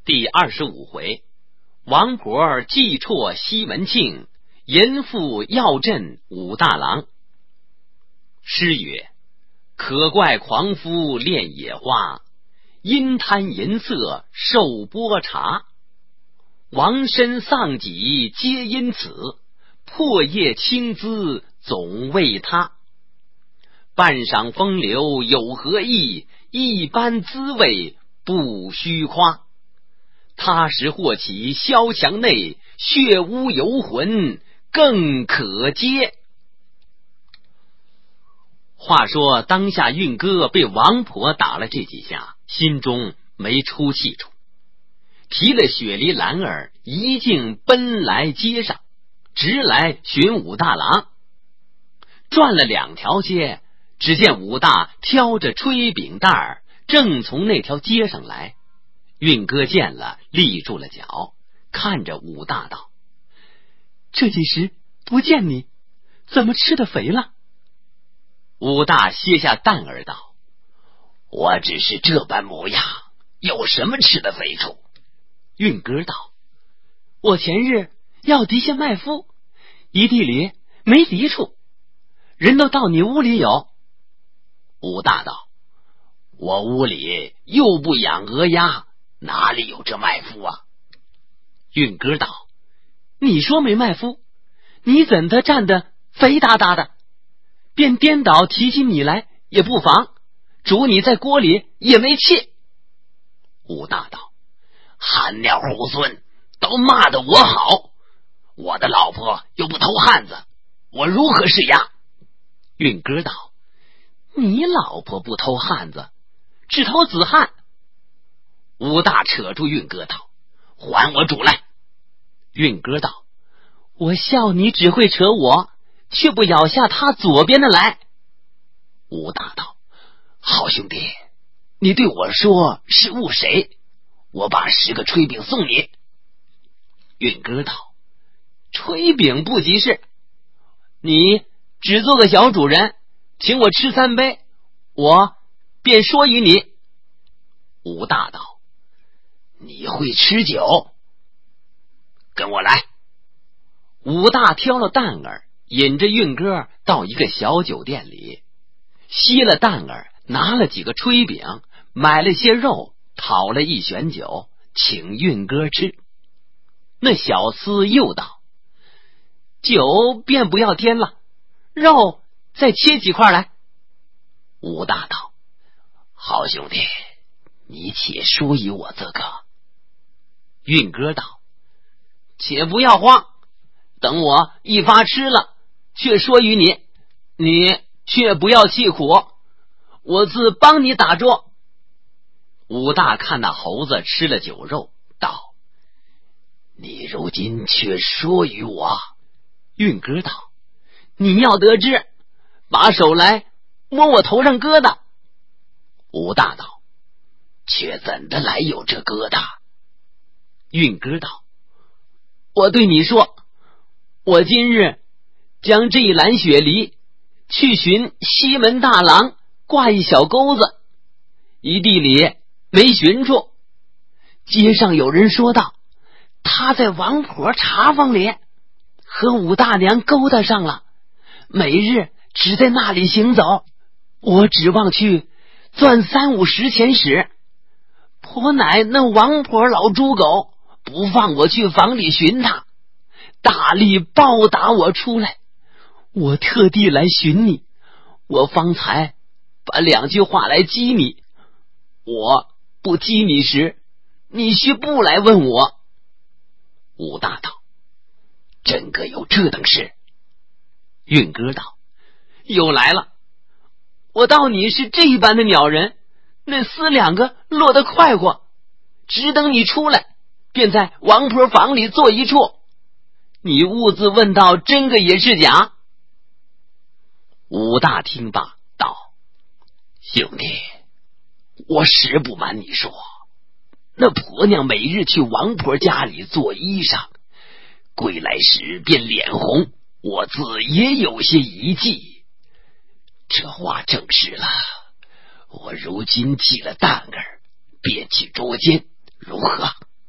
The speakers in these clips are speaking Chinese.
第25回，王婆祭绰西门庆，淫妇要镇武大郎。诗曰：可怪狂夫恋野花，因贪淫色受剥茶。王身丧己皆因此，破业轻资总为他。半晌风流有何意，一般滋味不虚夸。他时或起萧墙内，血污游魂更可接。话说当下运哥被王婆打了这几下，心中没出气出，提了雪梨篮儿一径奔来街上，直来寻武大郎。转了2条街，只见武大挑着炊饼袋儿正从那条街上来。运哥见了，立住了脚，看着武大道：这几时不见你，怎么吃得肥了？武大歇下担儿道：我只是这般模样，有什么吃得肥处？运哥道：我前日要敌些麦麸，一地里没敌处，人都到你屋里有。武大道：我屋里又不养鹅鸭，哪里有这麦麸啊？运哥道：你说没麦麸，你怎的站得肥哒哒的？便颠倒提起你来也不妨，煮你在锅里也没气。武大道：韩鸟猢狲，都骂得我好，我的老婆又不偷汉子，我如何是牙？运哥道：你老婆不偷汉子，只偷子汉。武大扯住运哥道：还我主来。运哥道：我笑你只会扯我，却不咬下他左边的来。武大道：好兄弟，你对我说是误谁？我把10个炊饼送你。运哥道：炊饼不及事，你只做个小主人，请我吃3杯，我便说与你。武大道：你会吃酒？跟我来。武大挑了担儿，引着运哥到一个小酒店里，吸了担儿，拿了几个炊饼，买了些肉，讨了一旋酒，请运哥吃。那小厮又道：酒便不要添了，肉再切几块来。武大道：好兄弟，你且说与我这个。运哥道：且不要慌，等我一发吃了，却说与你，你却不要气苦，我自帮你打桌。武大看那猴子吃了酒肉，道：你如今却说与我。运哥道：你要得知，把手来摸我头上疙瘩。武大道：却怎的来有这疙瘩？运哥道：我对你说，我今日将这一篮雪梨去寻西门大郎挂一小钩子，一地里没寻处。街上有人说道，他在王婆茶房里和武大娘勾搭上了，每日只在那里行走。我指望去赚30-50钱使，颇乃那王婆老猪狗不放我去房里寻他，大力暴打我出来。我特地来寻你，我方才把2句话来激你，我不激你时，你须不来问我。武大道：真个有这等事？运哥道：又来了，我道你是这般的鸟人，那厮2个落得快活，只等你出来，便在王婆房里坐一处。你兀自问到真个也是假？武大听罢道：兄弟，我实不瞒你说，那婆娘每日去王婆家里做衣裳，归来时便脸红，我自也有些疑忌。这话证实了，我如今记了担儿，便去捉奸，如何？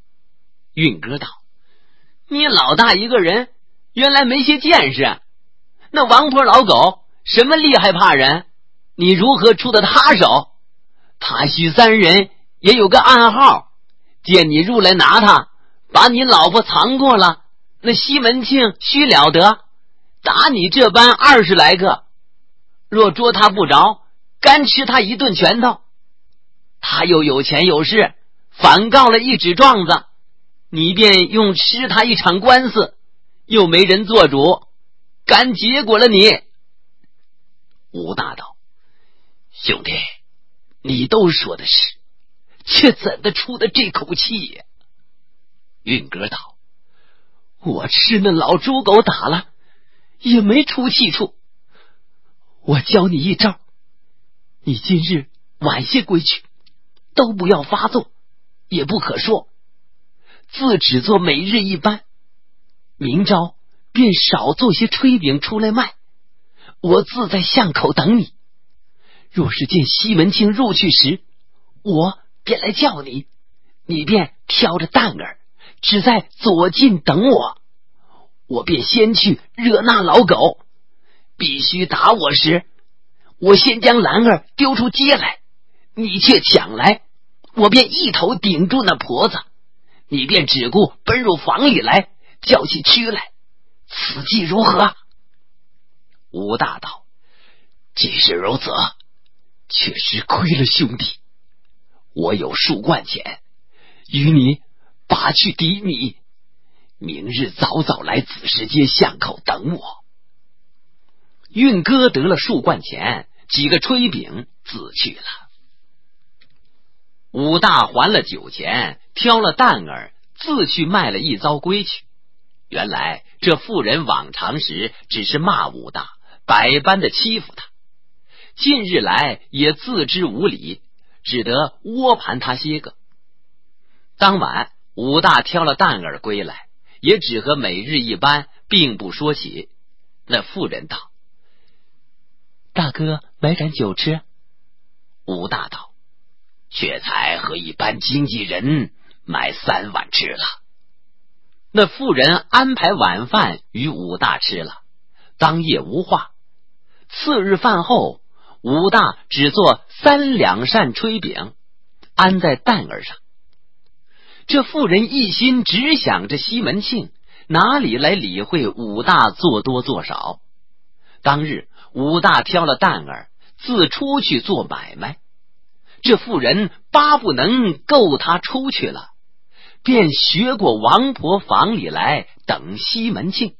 运哥道：你老大一个人原来没些见识，那王婆老狗什么厉害怕人，你如何出的他手？他许三人也有个暗号，见你入来拿他，把你老婆藏过了，那西门庆须了得，打你这般20来个，若捉他不着，干吃他一顿拳头。他又有钱有势，反告了一纸状子，你便用吃他一场官司，又没人做主，干结果了你。吴大道：兄弟，你都说的是，却怎的出的这口气呀？运哥道：我吃那老猪狗打了，也没出气处。我教你一招，你今日晚些归去，都不要发作，也不可说，自只做每日一般，明朝便少做些炊饼出来卖，我自在巷口等你。若是见西门庆入去时，我便来叫你，你便挑着担儿，只在左近等我，我便先去惹那老狗。必须打我时，我先将兰儿丢出街来，你却抢来，我便一头顶住那婆子，你便只顾奔入房里来，叫起屈来，此计如何？吴大道：既是如此，确实亏了兄弟，我有数贯钱，与你拔去抵你，明日早早来子时街巷口等我。运哥得了数贯钱，几个炊饼，自去了。武大还了酒钱，挑了担儿，自去卖了一遭归去。原来这妇人往常时只是骂武大，百般的欺负他，近日来也自知无礼，只得窝盘他些个。当晚武大挑了担儿归来，也只和每日一般，并不说起。那妇人道：大哥买盏酒吃。武大道：却才和一般经纪人买3碗吃了。那妇人安排晚饭与武大吃了，当夜无话。次日饭后，武大只做3两扇炊饼，安在担儿上。这妇人一心只想着西门庆，哪里来理会武大做多做少。当日武大挑了担儿，自出去做买卖。这妇人巴不能够他出去了，便学过王婆房里来等西门庆。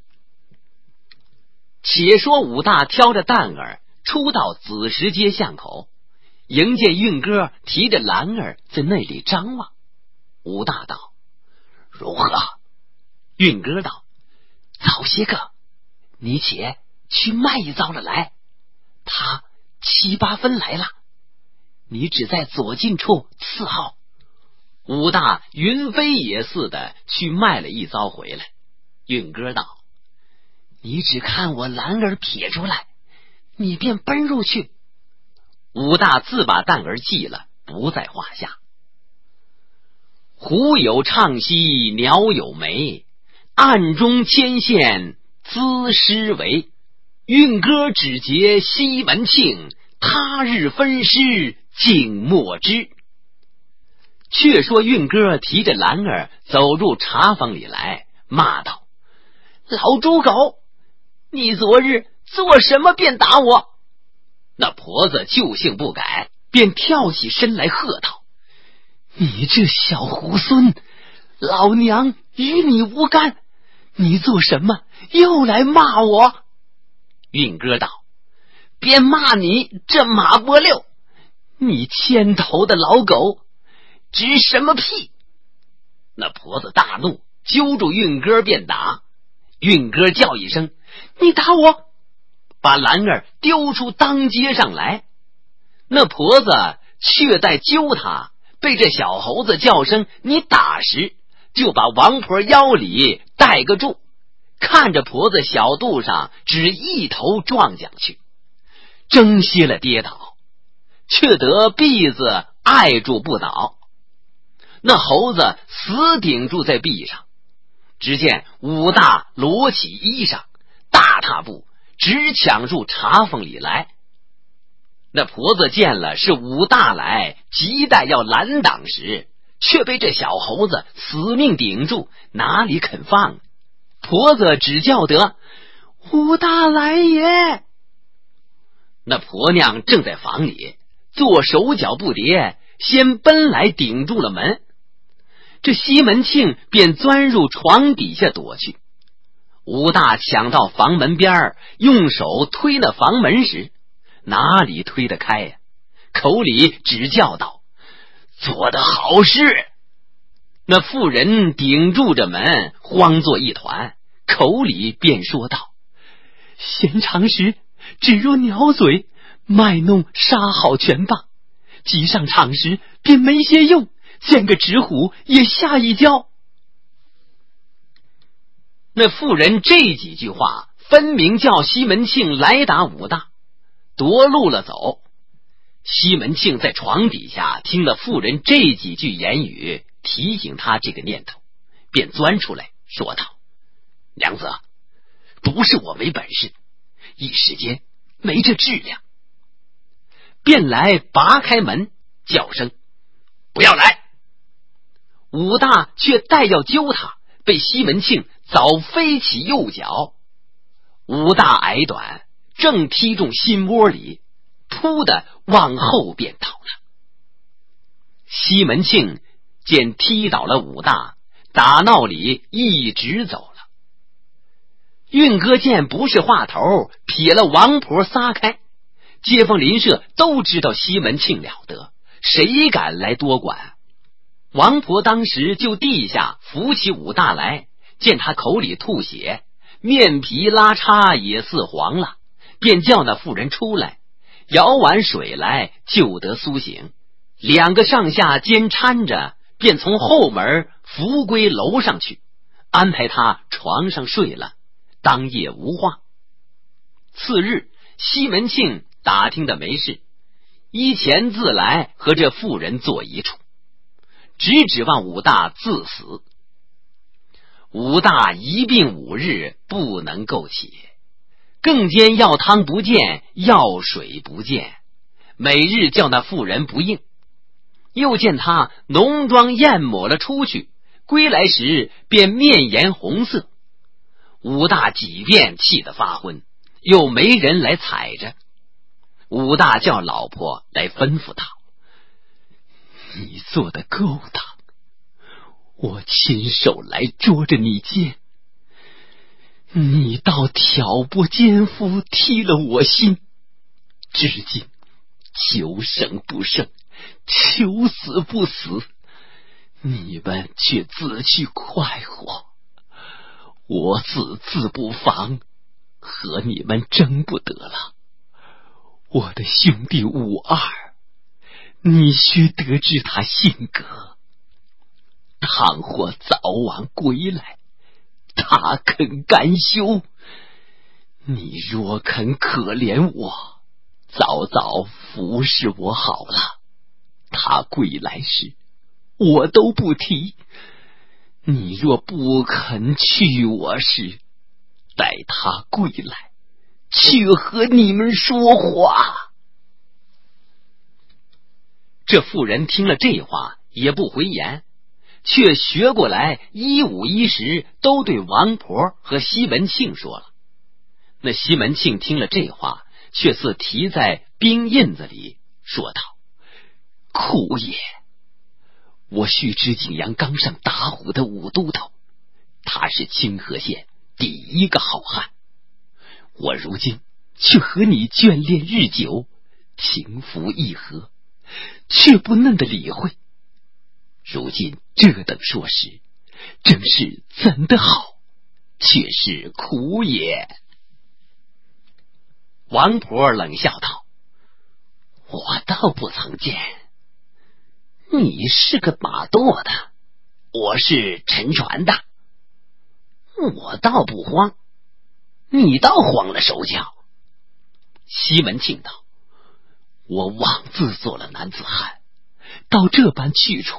且说武大挑着担儿出到子时街巷口，迎见运哥提着篮儿在那里张望。武大道：如何？运哥道：早些个，你且去卖一遭了来，他7、8分来了，你只在左近处伺候。武大云飞也似的去卖了一遭回来。运哥道：你只看我篮儿撇出来，你便奔入去。武大自把担儿系了，不在话下。虎有唱兮鸟有眉，暗中牵线滋诗为。运哥只结西门庆，他日分尸竟莫知。却说运哥提着篮儿走入茶坊里来，骂道：老猪狗，你昨日做什么便打我？那婆子旧性不改，便跳起身来喝道：你这小猢狲，老娘与你无干，你做什么又来骂我？运哥道：便骂你这马波六，你牵头的老狗，直什么屁？那婆子大怒，揪住运哥便打。运哥叫一声：你打我！把篮儿丢出当街上来。那婆子却在揪他，被这小猴子叫声你打时，就把王婆腰里带个住，看着婆子小肚上只一头撞将去，争些了跌倒，却得篦子碍住不倒。 那猴子死顶住在壁上。只见武大裸起衣裳，大踏步直抢入茶坊里来。那婆子见了是武大来，急待要拦挡时，却被这小猴子死命顶住，哪里肯放。婆子只叫得武大来也。那婆娘正在房里做手脚不迭，先奔来顶住了门。这西门庆便钻入床底下躲去。武大抢到房门边，用手推那房门时，哪里推得开呀？口里只叫道：做得好事。那妇人顶住着门，慌作一团，口里便说道：闲常时只如鸟嘴，卖弄杀好全罢，即上场时便没些用，见个纸虎也吓一跤。那妇人这几句话分明叫西门庆来打武大，夺路了走。西门庆在床底下听了妇人这几句言语，提醒他这个念头，便钻出来说道：娘子，不是我没本事，一时间没这质量。便来拔开门，叫声不要来。武大却待要揪他，被西门庆早飞起右脚。武大矮短，正踢中心窝里，扑的往后便倒了。西门庆见踢倒了武大，打闹里一直走了。运哥见不是话头，撇了王婆撒开。街坊邻舍都知道西门庆了得，谁敢来多管？王婆当时就地下扶起武大来，见他口里吐血，面皮拉碴也似黄了，便叫那妇人出来，舀碗水来就得苏醒。两个上下肩搀着，便从后门扶归楼上去，安排他床上睡了，当夜无话。次日，西门庆打听的没事，依前自来和这妇人坐一处，只指望武大自死。武大一病5日不能够起，更兼药汤不见，药水不见，每日叫那妇人不应。又见他浓妆艳抹了出去，归来时便面颜红色。武大几遍气得发昏，又没人来踩着。武大叫老婆来吩咐他：你做的勾当，我亲手来捉着你奸，你倒挑拨奸夫，踢了我心，至今求生不胜，求死不死，你们却自去快活，我自不防，和你们争不得了。我的兄弟武二，你须得知他性格，倘或早晚归来，他肯甘休。你若肯可怜我，早早服侍我好了，他归来时我都不提。你若不肯去我时，待他归来，去和你们说话。这妇人听了这话也不回言，却学过来一五一十都对王婆和西门庆说了。那西门庆听了这话，却似提在冰印子里，说道：苦也，我须知景阳冈上打虎的武都头，他是清河县第一个好汉，我如今却和你眷恋日久，情福意和，却不嫩的理会。如今这等说时，正是怎的好，却是苦也。王婆冷笑道：我倒不曾见，你是个马舵的，我是沉船的，我倒不慌，你倒慌了手脚。西门庆道：我枉自做了男子汉，到这般去处，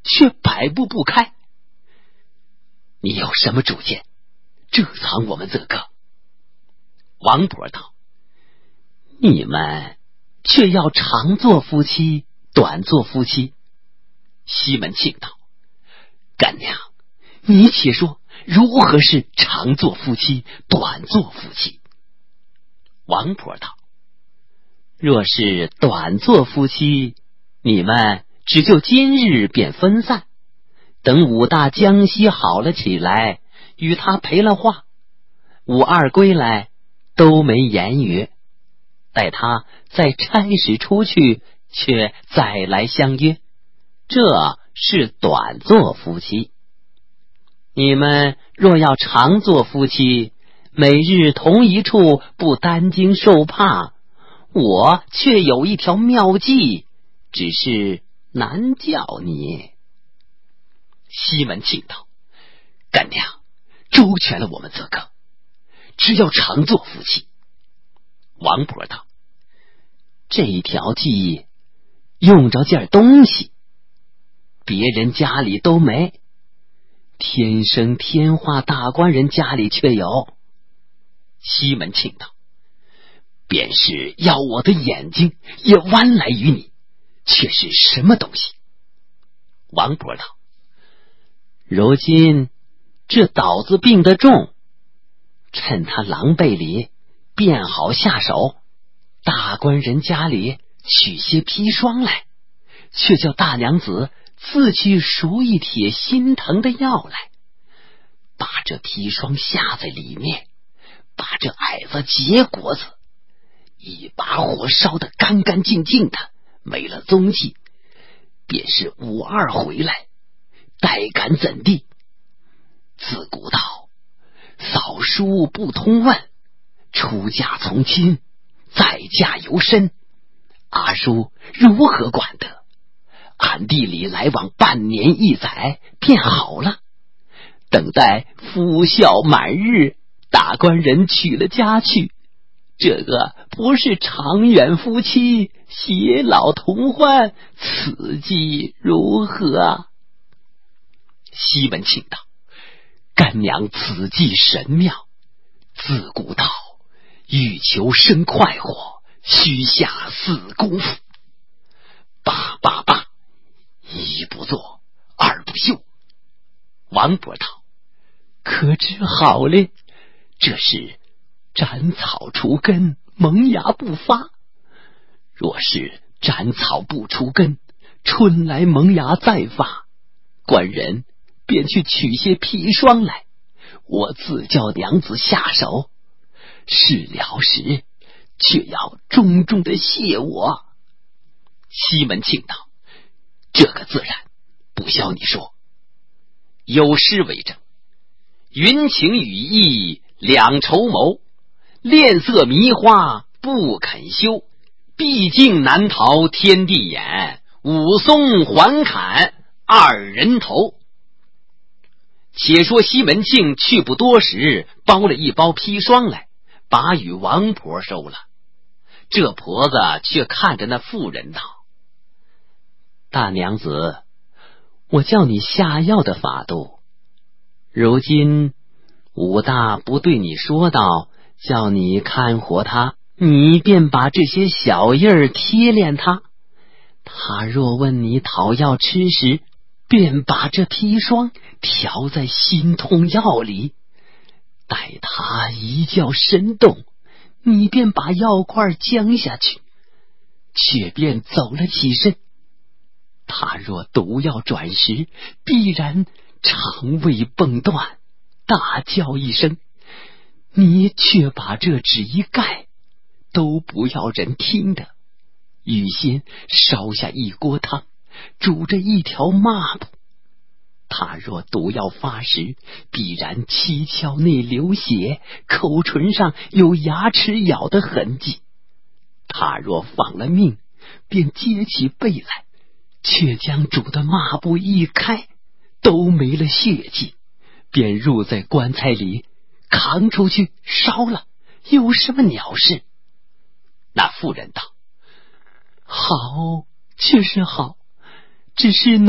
却摆布不开。你有什么主见，遮藏我们这个？王婆道：你们却要长做夫妻，短做夫妻。西门庆道：干娘，你且说如何是长做夫妻，短做夫妻？王婆道：若是短做夫妻，你们只就今日便分散，等武大江西好了起来，与他赔了话，武二归来都没言语，待他再差使出去，却再来相约，这是短做夫妻。你们若要长做夫妻，每日同一处，不担惊受怕，我却有一条妙计，只是难教你。西门庆道：干娘，周全了我们这个，只要常做夫妻。王婆道：这一条计用着件东西，别人家里都没，天生天化大官人家里却有。西门庆道：便是要我的眼睛也弯来于你，却是什么东西？王婆道：如今这倒子病得重，趁他狼狈里便好下手，大官人家里取些砒霜来，却叫大娘子自去赎一帖心疼的药来，把这砒霜下在里面，把这矮子结果子一把火烧得干干净净的，没了踪迹，便是武二回来，待敢怎地？自古道扫书不通问，出嫁从亲，在家由身，阿叔如何管得？暗地里来往半年一载便好了，等待夫孝满日，大官人娶了家去，这个不是长远夫妻，偕老同欢，此计如何？西门庆道：干娘此计神妙，自古道欲求生快活，须下死功夫。罢罢罢，一不做，二不休。王婆道：可知好嘞，这是斩草除根，萌芽不发。若是斩草不除根，春来萌芽再发，官人便去取些砒霜来，我自叫娘子下手，事了时却要重重的谢我。西门庆道：这个自然，不消你说。有诗为证：云情雨意两筹谋，恋色迷花不肯休，毕竟难逃天地眼，武松还砍二人头。且说西门庆去不多时，包了一包砒霜来，把与王婆收了。这婆子却看着那妇人道：大娘子，我叫你下药的法度，如今武大不对你说道，叫你看活他，你便把这些小印儿贴脸他。他若问你讨药吃时，便把这砒霜调在心痛药里，待他一觉神动，你便把药块将下去，却便走了起身。他若毒药转时，必然肠胃崩断，大叫一声，你却把这纸一盖，都不要人听的。预先烧下一锅汤，煮着一条抹布，他若毒药发时，必然七窍内流血，口唇上有牙齿咬的痕迹。他若放了命，便接起背来，却将煮的抹布一开，都没了血迹，便入在棺材里，扛出去烧了，有什么鸟事？那妇人道：好，却是好，只是奴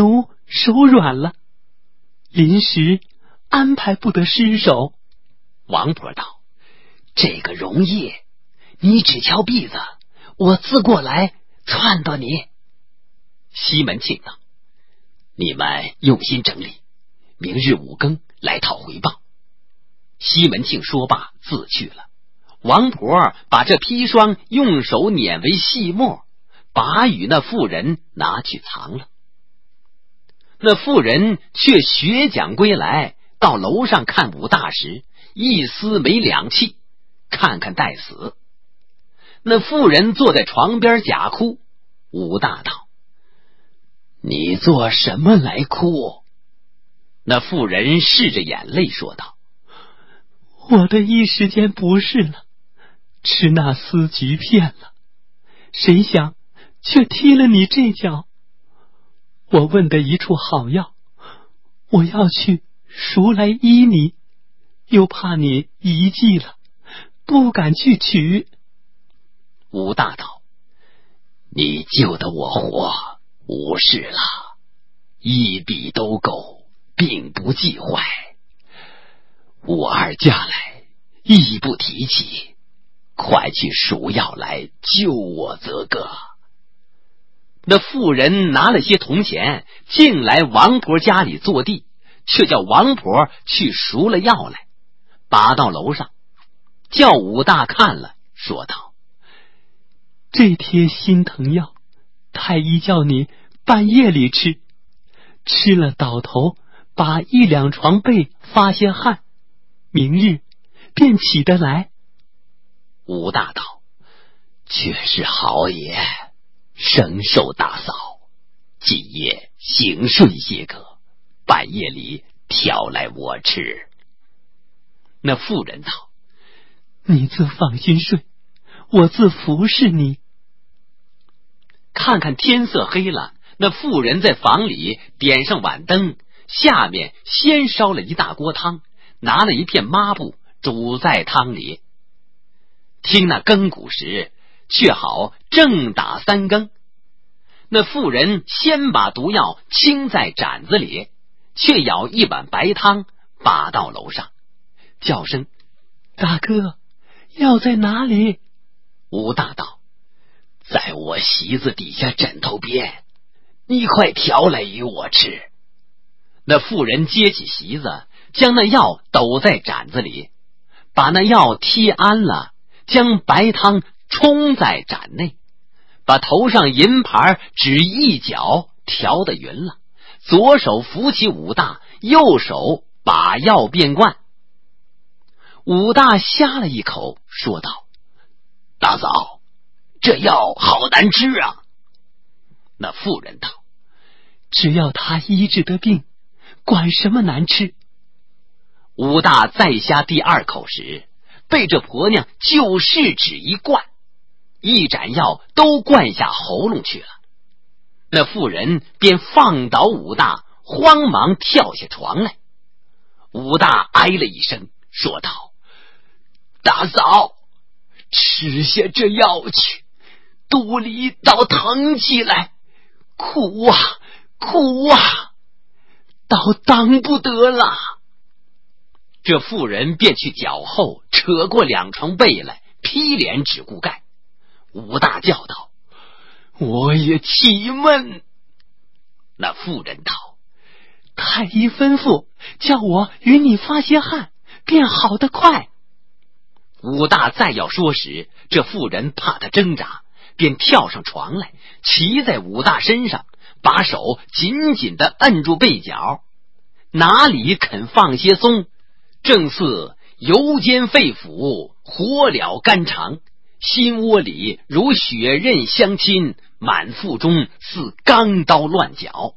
手软了，临时安排不得尸首。 王婆道：这个容易，你只敲篦子，我自过来撺掇你。西门庆道：你们用心整理，明日5更来讨回报。西门庆说罢自去了。王婆把这砒霜用手碾为细末，把与那妇人拿去藏了。那妇人却学讲归来，到楼上看武大时，一丝没两气，看看待死。那妇人坐在床边假哭。武大道：你做什么来哭？那妇人拭着眼泪说道： 我的一时间不是了，吃那丝菊片了，谁想却踢了你这脚。我问的一处好药，我要去赎来医你，又怕你遗迹了，不敢去取。 武大道：你救得我活，无事了，一笔都够，并不忌讳。我二家来，亦不提起，快去赎药来救我则个。那妇人拿了些铜钱，进来王婆家里坐地，却叫王婆去赎了药来，拔到楼上，叫武大看了，说道： 这贴心疼药，太医叫你半夜里吃，吃了倒头，把1两床被发些汗，明日便起得来。 武大道：却是好也，生寿大嫂，今夜行顺些个，半夜里挑来我吃。那妇人道： 你自放心睡，我自服侍你。 看看天色黑了，那妇人在房里点上碗灯，下面先烧了一大锅汤，拿了一片抹布煮在汤里。听那更鼓时，却好正打3更。那妇人先把毒药倾在盏子里，却舀一碗白汤把到楼上，叫声： 大哥，药在哪里？ 武大道：在我席子底下枕头边，你快调来与我吃。那妇人接起席子，将那药抖在盏子里，把那药剔安了，将白汤冲在盏内，把头上银盘只一角调得匀了，左手扶起武大，右手把药便灌。武大呷了一口，说道：大嫂，这药好难吃啊。那妇人道： 只要他医治得病，管什么难吃。 武大再呷第2口时，被这婆娘就是只一灌，一盏药都灌下喉咙去了。那妇人便放倒武大，慌忙跳下床来。武大哀了一声，说道：大嫂，吃下这药去，肚里倒疼起来，哭啊哭啊，倒当不得了。这妇人便去脚后扯过2床被来，劈脸只顾盖。武大叫道：我也气闷。那妇人道： 太医吩咐叫我与你发些汗，便好得快。 武大再要说时，这妇人怕他挣扎，便跳上床来，骑在武大身上，把手紧紧地摁住背角，哪里肯放些松，正似油煎肺腑，火燎肝肠，心窝里如血刃相侵，满腹中似钢刀乱绞，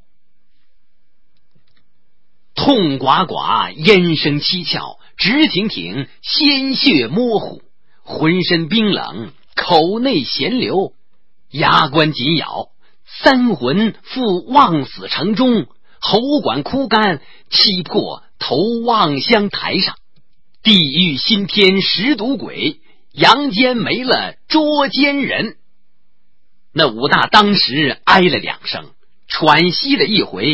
痛寡寡，咽声七窍，直挺挺，鲜血模糊，浑身冰冷，口内咸流，牙关紧咬，三魂赴望死城中，喉管枯干，气魄投望乡台上，地狱新添食毒鬼，阳间没了捉奸人。那武大当时哀了2声，喘息了一回，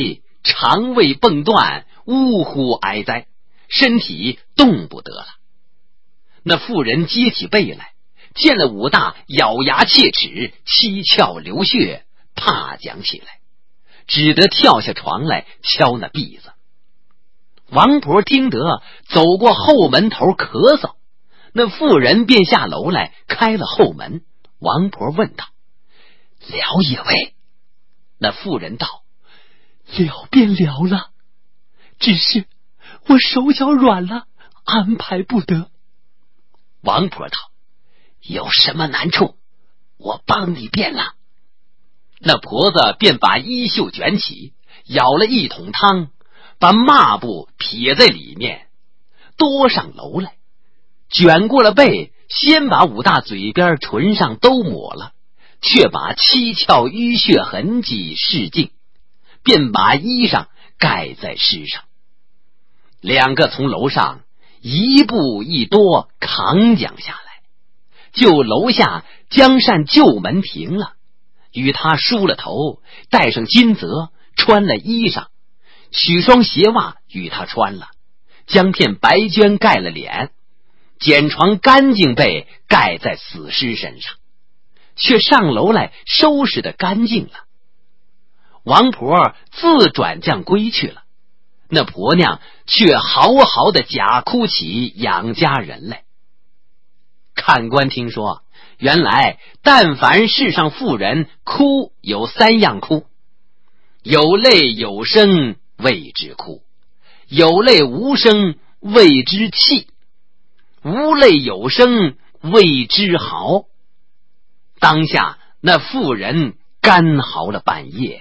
肠胃迸断，呜呼哀哉，身体动不得了。那妇人接起背来，见了武大，咬牙切齿，七窍流血，怕讲起来，只得跳下床来敲那篦子。王婆听得，走过后门头咳嗽，那妇人便下楼来开了后门。王婆问道：了也未？那妇人道： 了便了了，只是我手脚软了，安排不得。 王婆道：有什么难处，我帮你便了。那婆子便把衣袖卷起，舀了一桶汤，把抹布撇在里面，多上楼来，卷过了背，先把武大嘴边唇上都抹了，却把七窍淤血痕迹拭净，便把衣裳盖在尸上。两个从楼上一步一多扛将下来，就楼下将扇旧门停了，与他梳了头，戴上金泽，穿了衣裳，取双鞋袜与他穿了，将片白绢盖了脸，捡床干净被盖在死尸身上，却上楼来收拾得干净了。王婆自转将归去了，那婆娘却嚎嚎的假哭起养家人来。看官听说，原来但凡世上妇人哭有三样哭：有泪有声谓之哭，有泪无声谓之泣，无泪有声谓之嚎。当下那妇人干嚎了半夜。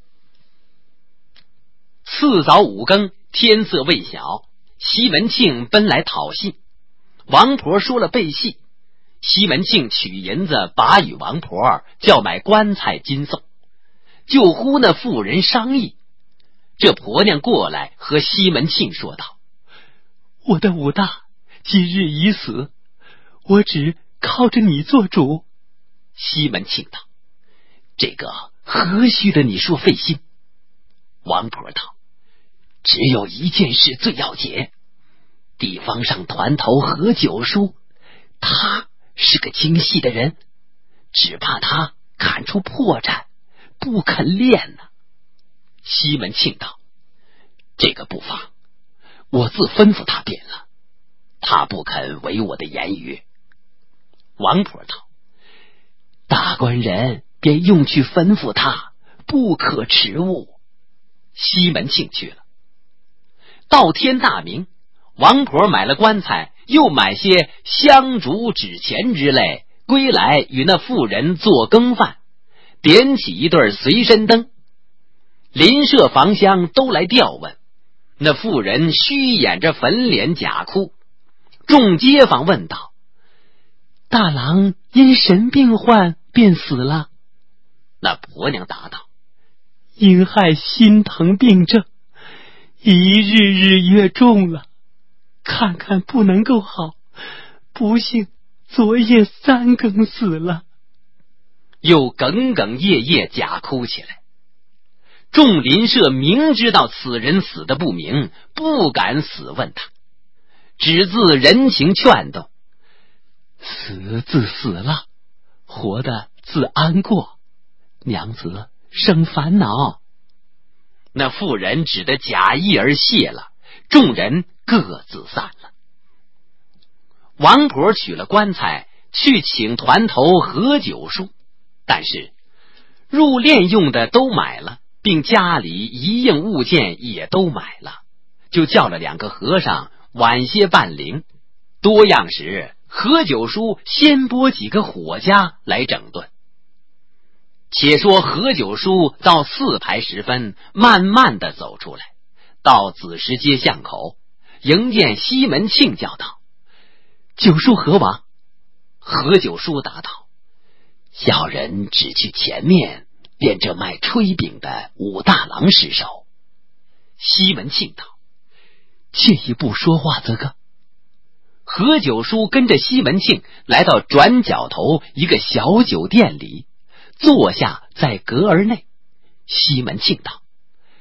次早五更，天色未晓，西门庆奔来讨信。王婆说了背戏，西门庆取银子把与王婆，叫买棺材金送，就呼那妇人商议。这婆娘过来和西门庆说道： 我的武大今日已死，我只靠着你做主。 西门庆道：这个何须的你说费心？王婆道：只有一件事最要紧，地方上团头何九叔，他是个精细的人，只怕他看出破绽，不肯练呢。西门庆道：这个不妨，我自吩咐他便了，他不肯违我的言语。王婆道：大官人便用去吩咐他，不可迟误。西门庆去了。到天大明，王婆买了棺材，又买些香烛纸钱之类，归来与那妇人做羹饭，点起一对随身灯。邻舍房乡都来调问，那妇人虚掩着粉脸假哭。众街坊问道： 大郎因神病患便死了？ 那婆娘答道： 因害心疼病症，已日日越重了，看看不能够好，不幸昨夜3更死了。 又哽哽咽咽假哭起来。众邻舍明知道此人死得不明，不敢死问他，只自人情劝动： 死自死了，活的自安过，娘子生烦恼。 那妇人只得假意而谢了，众人各自散了。王婆取了棺材去请团头何九叔，但是入殓用的都买了，并家里一应物件也都买了，就叫了2个和尚晚些办灵。多样时，何九叔先拨几个伙家来整顿。且说何九叔到4排时分，慢慢的走出来，到子时街巷口，迎见西门庆，叫道：九叔何往？何九叔答道：小人只去前面，便这卖炊饼的武大郎失手。西门庆道： 借一步说话则个。 何九叔跟着西门庆来到转角头一个小酒店里，坐下在阁儿内。西门庆道：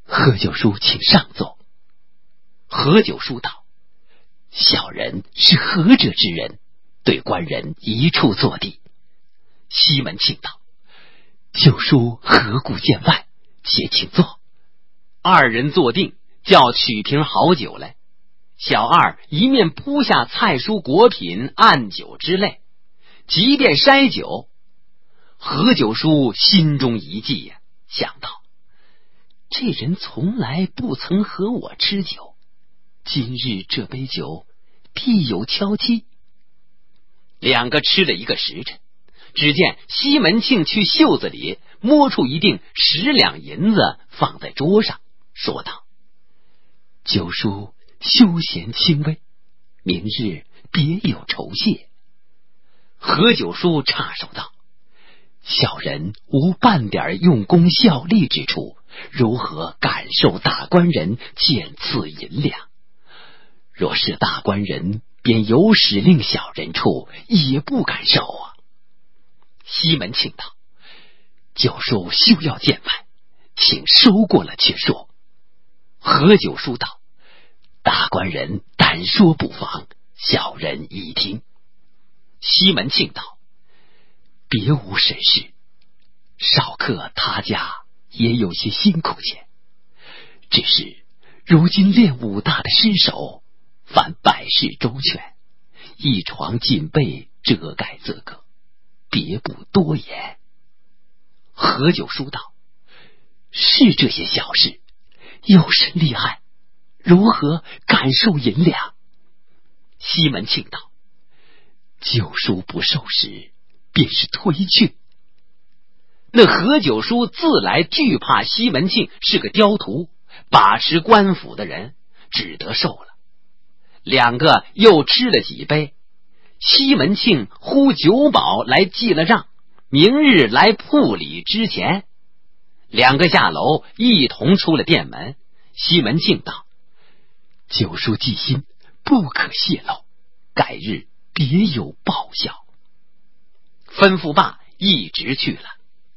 何九叔请上座。 何九叔道： 小人是何者之人，对官人一处坐地。 西门庆道： 九叔何故见外，且请坐。 二人坐定，叫取瓶好酒来。小二一面铺下菜蔬果品按酒之类，即便筛酒。何九叔心中一计呀，想到这人从来不曾和我吃酒，今日这杯酒必有蹺蹊。 两个吃了一个时辰，只见西门庆去袖子里摸出一锭10两银子放在桌上，说道： 九叔休闲轻微，明日别有酬谢。 何九叔插手道： 小人无半点用功效力之处，如何感受大官人见赐银两？若是大官人便有使令小人处，也不敢受啊。 西门庆道： 九叔休要见外，请收过了却说。 何九叔道： 大官人但说不妨，小人已听。 西门庆道： 别无神事，少客他家也有些辛苦钱，只是如今练武大的尸首，凡百事周全，一床锦被遮盖则个，别不多言。 何九叔道： 是这些小事，有甚厉害？如何感受银两？ 西门庆道： 九叔不受时，便是推去。 那何九叔自来惧怕西门庆是个刁徒，把持官府的人，只得受了。两个又吃了几杯，西门庆呼酒保来记了账，明日来铺里支钱。两个下楼一同出了店门。西门庆道： 九叔记心，不可泄露，改日别有报效。 吩咐罢，一直去了。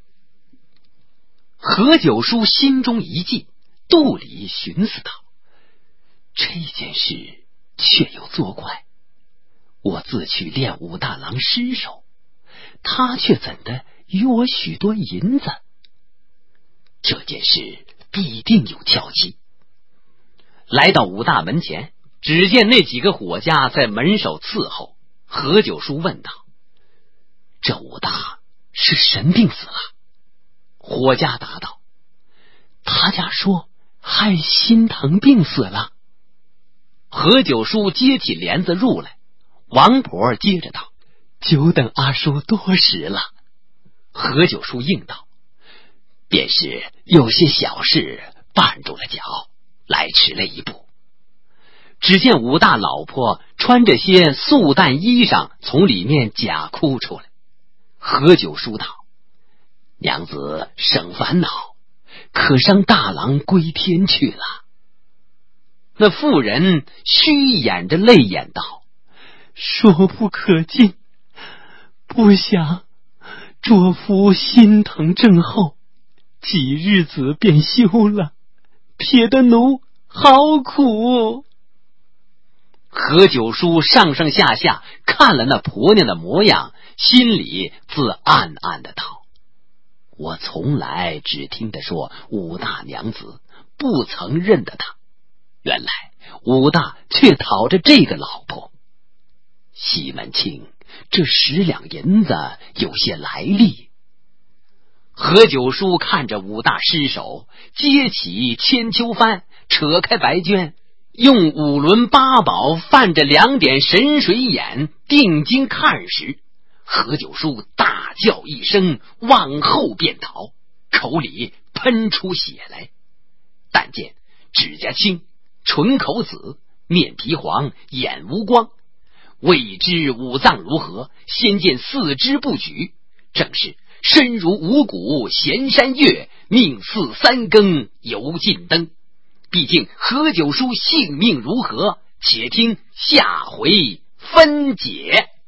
何九叔心中一计，肚里寻思道： 这件事确有作怪，我自去练武大郎尸首，他却怎的与我许多银子？这件事必定有蹺蹊。 来到武大门前，只见那几个伙家在门首伺候。何九叔问道： 这武大是神病死了？ 伙家答道： 他家说害心疼病死了。 何九叔接起帘子入来，王婆接着道： 久等阿叔多时了。 何九叔应道： 便是有些小事绊住了脚，来迟了一步。 只见武大老婆穿着些素淡衣裳从里面假哭出来。何九叔道： 娘子省烦恼，可伤大郎归天去了。 那妇人虚掩着泪眼道： 说不可尽，不想卓夫心疼症候，几日子便休了，撇得奴好苦。 何九叔上上下下看了那婆娘的模样，心里自暗暗的道：我从来只听得说武大娘子，不曾认得她，原来武大却讨着这个老婆。西门庆这10两银子有些来历。何九叔看着武大尸首，接起千秋幡，扯开白绢，用5轮八宝泛着2点神水眼定睛看时，何九叔大叫一声，往后便逃，口里喷出血来。但见指甲青，唇口紫，面皮黄，眼无光，未知五脏如何，先见4肢不举，正是身如五谷闲山月，命似3更油尽灯。毕竟何九叔性命如何，且听下回分解。